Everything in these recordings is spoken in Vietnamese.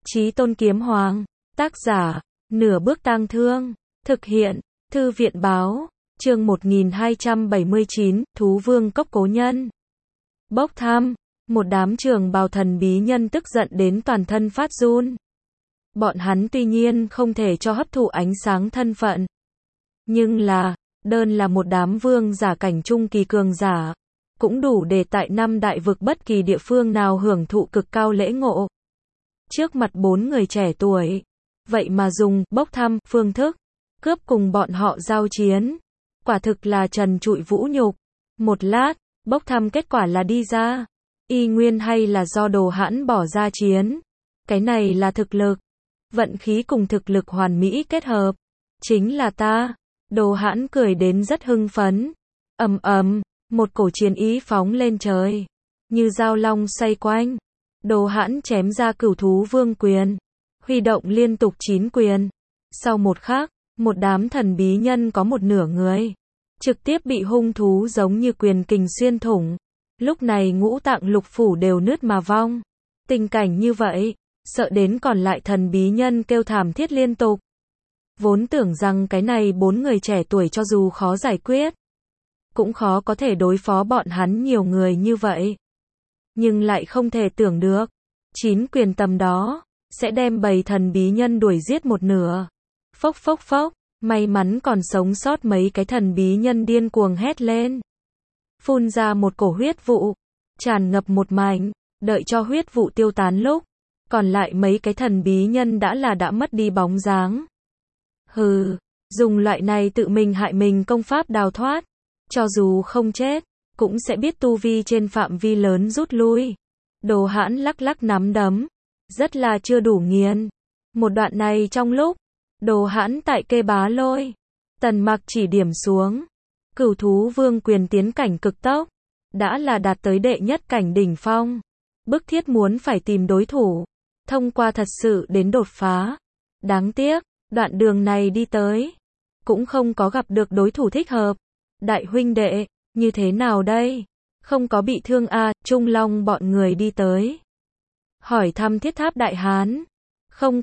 Chí Tôn Kiếm Hoàng, tác giả, Nửa Bước Tang Thương, thực hiện, Thư viện báo, chương 1279, Thú Vương Cốc Cố Nhân. Bốc thăm, một đám trường bào thần bí nhân tức giận đến toàn thân phát run. Bọn hắn tuy nhiên không thể cho hấp thụ ánh sáng thân phận. Nhưng đơn là một đám vương giả cảnh trung kỳ cường giả, cũng đủ để tại năm đại vực bất kỳ địa phương nào hưởng thụ cực cao lễ ngộ. Trước mặt 4 người trẻ tuổi, vậy mà dùng bốc thăm phương thức cướp cùng bọn họ giao chiến, quả thực là trần trụi vũ nhục. Một lát, bốc thăm kết quả là đi ra, y nguyên hay là do Đồ Hãn bỏ ra chiến. Cái này là thực lực, vận khí cùng thực lực hoàn mỹ kết hợp. Chính là ta. Đồ Hãn cười đến rất hưng phấn. Ầm ầm, một cổ chiến ý phóng lên trời, như dao long xoay quanh. Đồ Hãn chém ra Cửu Thú Vương quyền, huy động liên tục 9 quyền. Sau một khắc, một đám thần bí nhân có một nửa người trực tiếp bị hung thú giống như quyền kình xuyên thủng. Lúc này ngũ tạng lục phủ đều nứt mà vong. Tình cảnh như vậy, sợ đến còn lại thần bí nhân kêu thảm thiết liên tục. Vốn tưởng rằng cái này 4 người trẻ tuổi cho dù khó giải quyết, cũng khó có thể đối phó bọn hắn nhiều người như vậy. Nhưng lại không thể tưởng được, 9 quyền tầm đó sẽ đem bầy thần bí nhân đuổi giết một nửa. Phốc phốc phốc, may mắn còn sống sót mấy cái thần bí nhân điên cuồng hét lên, phun ra một cổ huyết vụ, tràn ngập một mảnh. Đợi cho huyết vụ tiêu tán lúc, còn lại mấy cái thần bí nhân đã mất đi bóng dáng. Hừ, dùng loại này tự mình hại mình công pháp đào thoát, cho dù không chết, cũng sẽ biết tu vi trên phạm vi lớn rút lui. Đồ Hãn lắc lắc nắm đấm, rất là chưa đủ nghiền. Một đoạn này trong lúc Đồ Hãn tại Kê Bá Lôi, Tần Mặc chỉ điểm xuống, Cửu Thú Vương quyền tiến cảnh cực tốc, đã là đạt tới đệ nhất cảnh đỉnh phong. Bức thiết muốn phải tìm đối thủ, thông qua thật sự đến đột phá. Đáng tiếc, đoạn đường này đi tới, cũng không có gặp được đối thủ thích hợp. Đại huynh đệ, như thế nào đây? Không có bị thương à? Trung Long bọn người đi tới, hỏi thăm Thiết Tháp Đại Hán. Không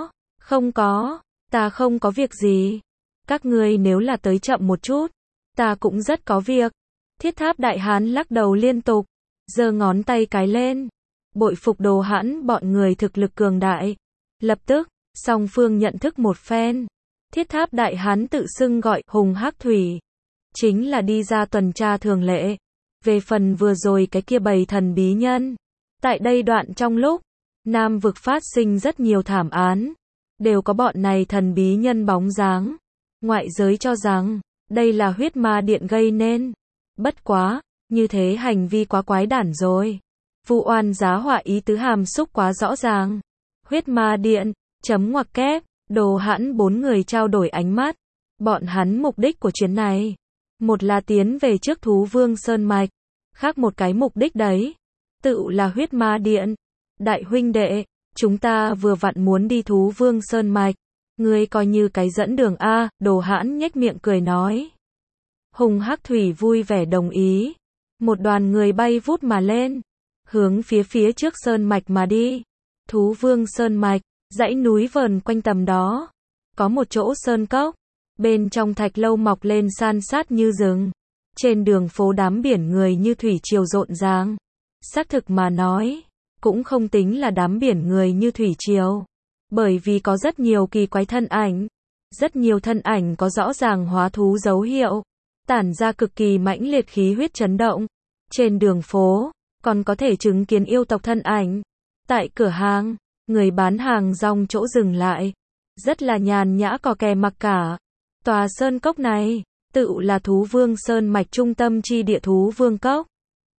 có, ta không có việc gì. Các ngươi nếu là tới chậm một chút, ta cũng rất có việc. Thiết Tháp Đại Hán lắc đầu liên tục, giơ ngón tay cái lên, bội phục Đồ Hãn bọn người thực lực cường đại. Lập tức, song phương nhận thức một phen. Thiết Tháp Đại Hán tự xưng gọi Hùng Hắc Thủy, chính là đi ra tuần tra thường lệ. Về phần vừa rồi cái kia bầy thần bí nhân, tại đây đoạn trong lúc Nam vực phát sinh rất nhiều thảm án, đều có bọn này thần bí nhân bóng dáng. Ngoại giới cho rằng đây là huyết ma điện gây nên. Bất quá, như thế hành vi quá quái đản rồi. Vu oan giá họa ý tứ hàm xúc quá rõ ràng. Huyết ma điện, chấm ngoặc kép. Đồ Hãn 4 người trao đổi ánh mắt. Bọn hắn mục đích của chuyến này, một là tiến về trước Thú Vương Sơn Mạch, khác một cái mục đích đấy, tự là huyết ma điện. Đại huynh đệ, chúng ta vừa vặn muốn đi Thú Vương Sơn Mạch, ngươi coi như cái dẫn đường a. Đồ Hãn nhếch miệng cười nói. Hùng Hắc Thủy vui vẻ đồng ý. Một đoàn người bay vút mà lên, hướng phía trước Sơn Mạch mà đi. Thú Vương Sơn Mạch, dãy núi vờn quanh tầm đó, có một chỗ sơn cốc, bên trong thạch lâu mọc lên san sát như rừng. Trên đường phố đám biển người như thủy triều rộn ràng. Xác thực mà nói, cũng không tính là đám biển người như thủy triều, bởi vì có rất nhiều kỳ quái thân ảnh. Rất nhiều thân ảnh có rõ ràng hóa thú dấu hiệu, tản ra cực kỳ mãnh liệt khí huyết chấn động. Trên đường phố, còn có thể chứng kiến yêu tộc thân ảnh. Tại cửa hàng, người bán hàng rong chỗ dừng lại, rất là nhàn nhã cò kè mặc cả. Tòa sơn cốc này, tự là Thú Vương Sơn Mạch trung tâm chi địa Thú Vương Cốc.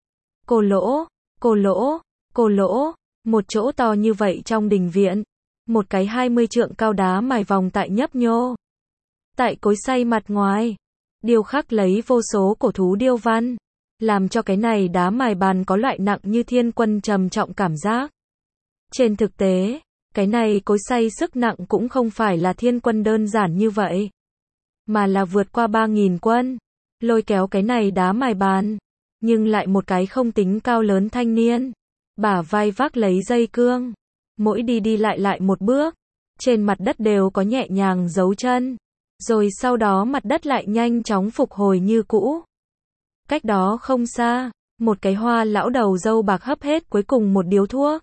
Cô lỗ, một chỗ to như vậy trong đình viện, một cái 20 trượng cao đá mài vòng tại nhấp nhô. Tại cối xay mặt ngoài, điêu khắc lấy vô số cổ thú điêu văn, làm cho cái này đá mài bàn có loại nặng như thiên quân trầm trọng cảm giác. Trên thực tế, cái này cối xay sức nặng cũng không phải là thiên quân đơn giản như vậy, mà là vượt qua 3.000 quân, lôi kéo cái này đá mài bàn. Nhưng lại một cái không tính cao lớn thanh niên, bả vai vác lấy dây cương, mỗi đi lại một bước, trên mặt đất đều có nhẹ nhàng dấu chân, rồi sau đó mặt đất lại nhanh chóng phục hồi như cũ. Cách đó không xa, một cái Hoa lão đầu râu bạc hấp hết cuối cùng một điếu thuốc.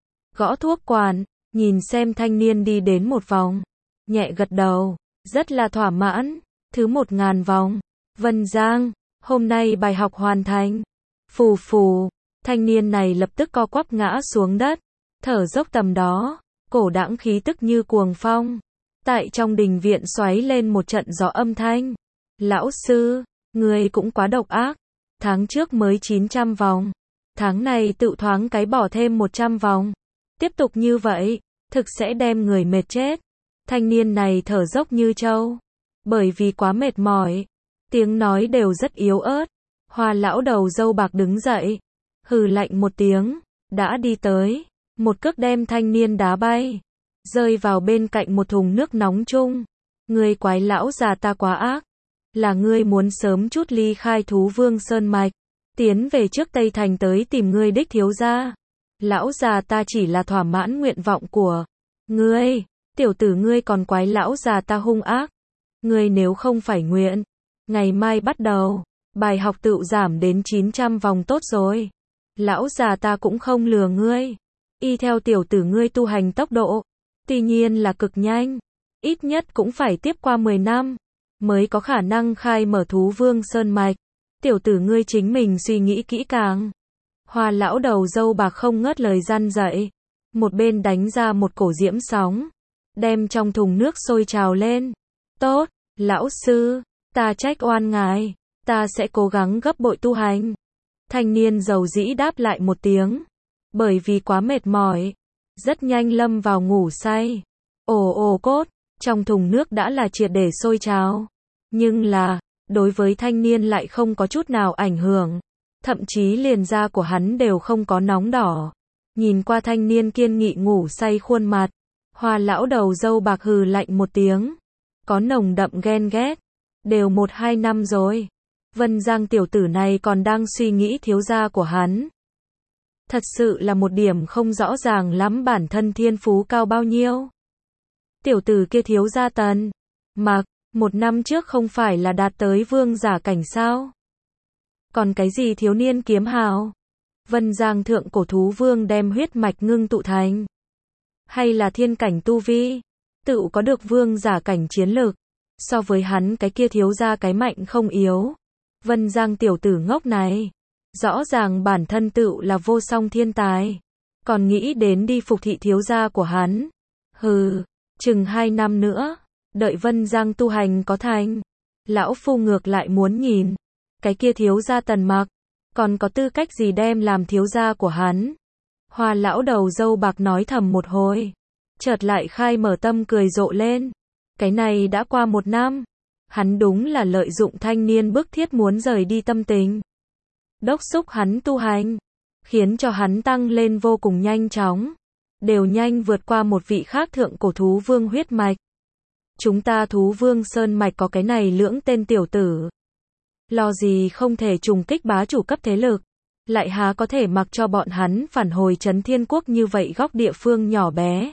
Gõ thuốc quản, nhìn xem thanh niên đi đến một vòng, nhẹ gật đầu, rất là thỏa mãn. Thứ 1000 vòng. Vân Giang, hôm nay bài học hoàn thành. Phù phù, thanh niên này lập tức co quắp ngã xuống đất, thở dốc tầm đó, cổ đãng khí tức như cuồng phong. Tại trong đình viện xoáy lên một trận gió âm thanh. Lão sư, người cũng quá độc ác. Tháng trước mới 900 vòng. Tháng này tự thoáng cái bỏ thêm 100 vòng. Tiếp tục như vậy, thực sẽ đem người mệt chết. Thanh niên này thở dốc như trâu. Bởi vì quá mệt mỏi, tiếng nói đều rất yếu ớt. Hoa lão đầu râu bạc đứng dậy, hừ lạnh một tiếng, đã đi tới, một cước đem thanh niên đá bay, rơi vào bên cạnh một thùng nước nóng chung. Ngươi quái lão già ta quá ác, là ngươi muốn sớm chút ly khai Thú Vương Sơn Mạch, tiến về trước Tây Thành tới tìm ngươi đích thiếu gia. Lão già ta chỉ là thỏa mãn nguyện vọng của ngươi, tiểu tử ngươi còn quái lão già ta hung ác. Ngươi nếu không phải nguyện, ngày mai bắt đầu, bài học tự giảm đến 900 vòng tốt rồi. Lão già ta cũng không lừa ngươi. Y theo tiểu tử ngươi tu hành tốc độ, tuy nhiên là cực nhanh, ít nhất cũng phải tiếp qua 10 năm, mới có khả năng khai mở Thú Vương Sơn Mạch. Tiểu tử ngươi chính mình suy nghĩ kỹ càng. Hoa lão đầu râu bạc không ngớt lời răn dạy, một bên đánh ra một cổ diễm sóng, đem trong thùng nước sôi trào lên. Tốt, lão sư, ta trách oan ngài, ta sẽ cố gắng gấp bội tu hành. Thanh niên dầu dĩ đáp lại một tiếng, bởi vì quá mệt mỏi, rất nhanh lâm vào ngủ say. Ồ ồ cốt, trong thùng nước đã là triệt để sôi trào, nhưng là, đối với thanh niên lại không có chút nào ảnh hưởng, thậm chí liền da của hắn đều không có nóng đỏ. Nhìn qua thanh niên kiên nghị ngủ say khuôn mặt, Hoa lão đầu râu bạc hừ lạnh một tiếng, có nồng đậm ghen ghét. Đều 1-2 năm rồi, Vân Giang tiểu tử này còn đang suy nghĩ thiếu gia của hắn. Thật sự là một điểm không rõ ràng lắm bản thân thiên phú cao bao nhiêu. Tiểu tử kia thiếu gia Tần Mặc, 1 năm trước không phải là đạt tới vương giả cảnh sao? Còn cái gì thiếu niên kiếm hào? Vân Giang thượng cổ thú vương đem huyết mạch ngưng tụ thành, hay là thiên cảnh tu vi, tự có được vương giả cảnh chiến lực. So với hắn cái kia thiếu gia cái mạnh không yếu. Vân Giang tiểu tử ngốc này, rõ ràng bản thân tự là vô song thiên tài, còn nghĩ đến đi phục thị thiếu gia của hắn. Hừ, chừng 2 năm nữa, đợi Vân Giang tu hành có thành, lão phu ngược lại muốn nhìn, cái kia thiếu gia Tần Mặc, còn có tư cách gì đem làm thiếu gia của hắn. Hoa lão đầu râu bạc nói thầm một hồi, chợt lại khai mở tâm cười rộ lên. Cái này đã qua 1 năm, hắn đúng là lợi dụng thanh niên bức thiết muốn rời đi tâm tình, đốc xúc hắn tu hành, khiến cho hắn tăng lên vô cùng nhanh chóng, đều nhanh vượt qua một vị khác thượng cổ thú vương huyết mạch. Chúng ta Thú Vương Sơn Mạch có cái này lưỡng tên tiểu tử, lo gì không thể trùng kích bá chủ cấp thế lực, lại há có thể mặc cho bọn hắn phản hồi Trấn Thiên Quốc như vậy góc địa phương nhỏ bé.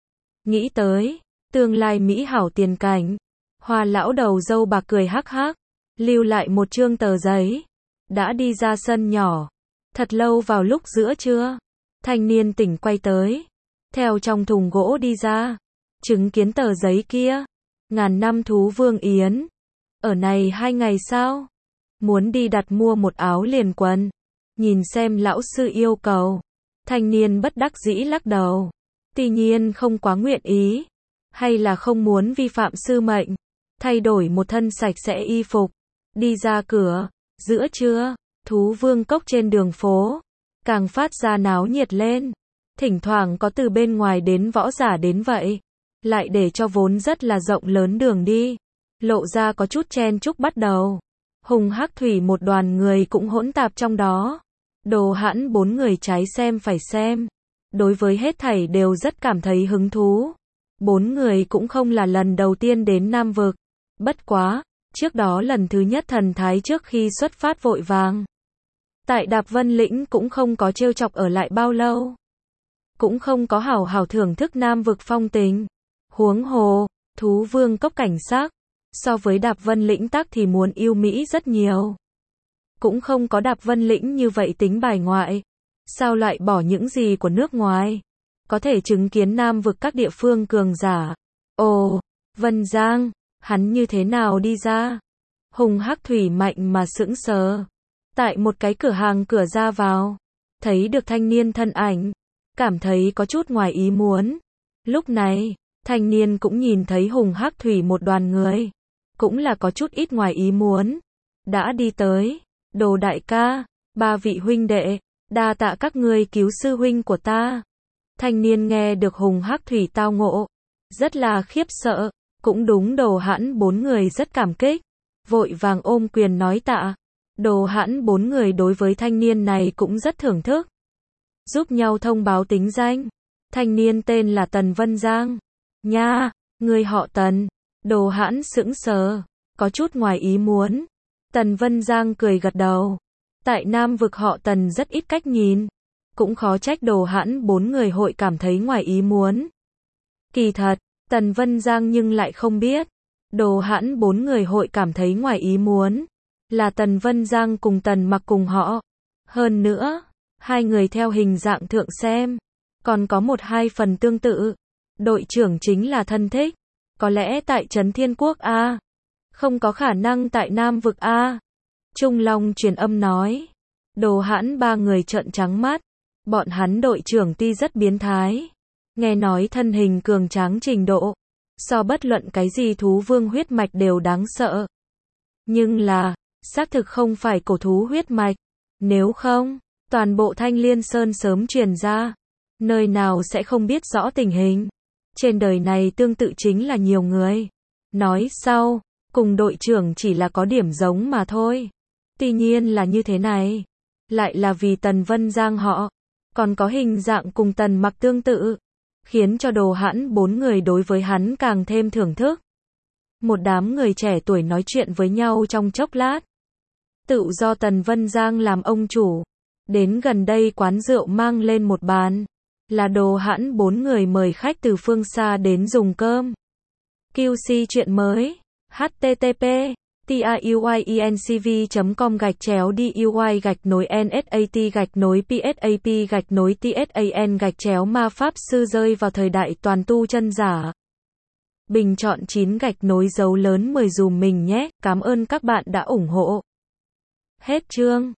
Nghĩ tới tương lai mỹ hảo tiền cảnh, Hoa lão đầu râu bạc cười hắc hắc, lưu lại một chương tờ giấy, đã đi ra sân nhỏ. Thật lâu vào lúc giữa trưa, thanh niên tỉnh quay tới, theo trong thùng gỗ đi ra, chứng kiến tờ giấy kia. 1000 năm thú vương yến, ở này 2 ngày sao? Muốn đi đặt mua một áo liền quần, nhìn xem lão sư yêu cầu. Thanh niên bất đắc dĩ lắc đầu, tuy nhiên không quá nguyện ý, hay là không muốn vi phạm sư mệnh, thay đổi một thân sạch sẽ y phục, đi ra cửa. Giữa trưa, Thú Vương Cốc trên đường phố, càng phát ra náo nhiệt lên, thỉnh thoảng có từ bên ngoài đến võ giả đến vậy, lại để cho vốn rất là rộng lớn đường đi, lộ ra có chút chen chúc bắt đầu. Hùng Hắc Thủy một đoàn người cũng hỗn tạp trong đó, Đồ Hãn 4 người trái xem phải xem, đối với hết thảy đều rất cảm thấy hứng thú. 4 người cũng không là lần đầu tiên đến Nam Vực, bất quá, trước đó lần thứ nhất thần thái trước khi xuất phát vội vàng. Tại Đạp Vân Lĩnh cũng không có trêu chọc ở lại bao lâu. cũng không có hảo hảo thưởng thức Nam vực phong tình. Huống hồ, thú vương cốc cảnh sắc, so với Đạp Vân Lĩnh Tắc thì muốn yêu mỹ rất nhiều. Cũng không có Đạp Vân Lĩnh như vậy tính bài ngoại. Sao lại bỏ những gì của nước ngoài? Có thể chứng kiến Nam vực các địa phương cường giả. Ồ, Vân Giang, hắn như thế nào đi ra? Hùng Hắc Thủy mạnh mà sững sờ. Tại một cái cửa hàng cửa ra vào, thấy được thanh niên thân ảnh, cảm thấy có chút ngoài ý muốn. Lúc này, thanh niên cũng nhìn thấy Hùng Hắc Thủy một đoàn người, cũng là có chút ít ngoài ý muốn. Đã đi tới, Đồ đại ca, ba vị huynh đệ, đa tạ các ngươi cứu sư huynh của ta. Thanh niên nghe được Hùng Hắc Thủy tao ngộ, rất là khiếp sợ, cũng đúng Đồ Hãn bốn người rất cảm kích, vội vàng ôm quyền nói tạ. Đồ Hãn bốn người đối với thanh niên này cũng rất thưởng thức, giúp nhau thông báo tính danh. Thanh niên tên là Tần Vân Giang. Nha, người họ Tần. Đồ Hãn sững sờ, có chút ngoài ý muốn. Tần Vân Giang cười gật đầu. Tại Nam vực họ Tần rất ít cách nhìn, cũng khó trách Đồ Hãn bốn người hội cảm thấy ngoài ý muốn. Kỳ thật, Tần Vân Giang nhưng lại không biết, Đồ Hãn bốn người hội cảm thấy ngoài ý muốn là Tần Vân Giang cùng Tần Mặc cùng họ. Hơn nữa, hai người theo hình dạng thượng xem, còn có một hai phần tương tự. Đội trưởng chính là thân thích, có lẽ tại Trấn Thiên Quốc A, không có khả năng tại Nam vực A. Trung Long truyền âm nói. Đồ Hãn ba người trợn trắng mắt, bọn hắn đội trưởng tuy rất biến thái, nghe nói thân hình cường tráng trình độ, so bất luận cái gì thú vương huyết mạch đều đáng sợ. Nhưng là, xác thực không phải cổ thú huyết mạch, nếu không, toàn bộ Thanh Liên Sơn sớm truyền ra, nơi nào sẽ không biết rõ tình hình. Trên đời này tương tự chính là nhiều người. Nói sau, cùng đội trưởng chỉ là có điểm giống mà thôi. Tuy nhiên là như thế này, lại là vì Tần Vân Giang họ, còn có hình dạng cùng Tần Mặc tương tự, khiến cho Đồ Hãn bốn người đối với hắn càng thêm thưởng thức. Một đám người trẻ tuổi nói chuyện với nhau trong chốc lát. Tự do Tần Vân Giang làm ông chủ, đến gần đây quán rượu mang lên một bàn, là Đồ Hãn bốn người mời khách từ phương xa đến dùng cơm. QC chuyện mới, http tauy-duy-psap-nsat-psap-tsan ma pháp sư rơi vào thời đại toàn tu chân giả. Bình chọn 9 dấu lớn 10 dùm mình nhé, cảm ơn các bạn đã ủng hộ. Hết chương.